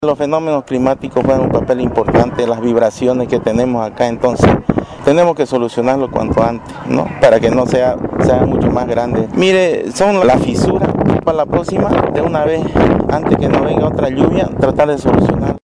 Los fenómenos climáticos juegan un papel importante, las vibraciones que tenemos acá, entonces tenemos que solucionarlo cuanto antes, ¿no? Para que no sea mucho más grande. Mire, son las fisuras, para la próxima, de una vez, antes que no venga otra lluvia, tratar de solucionar.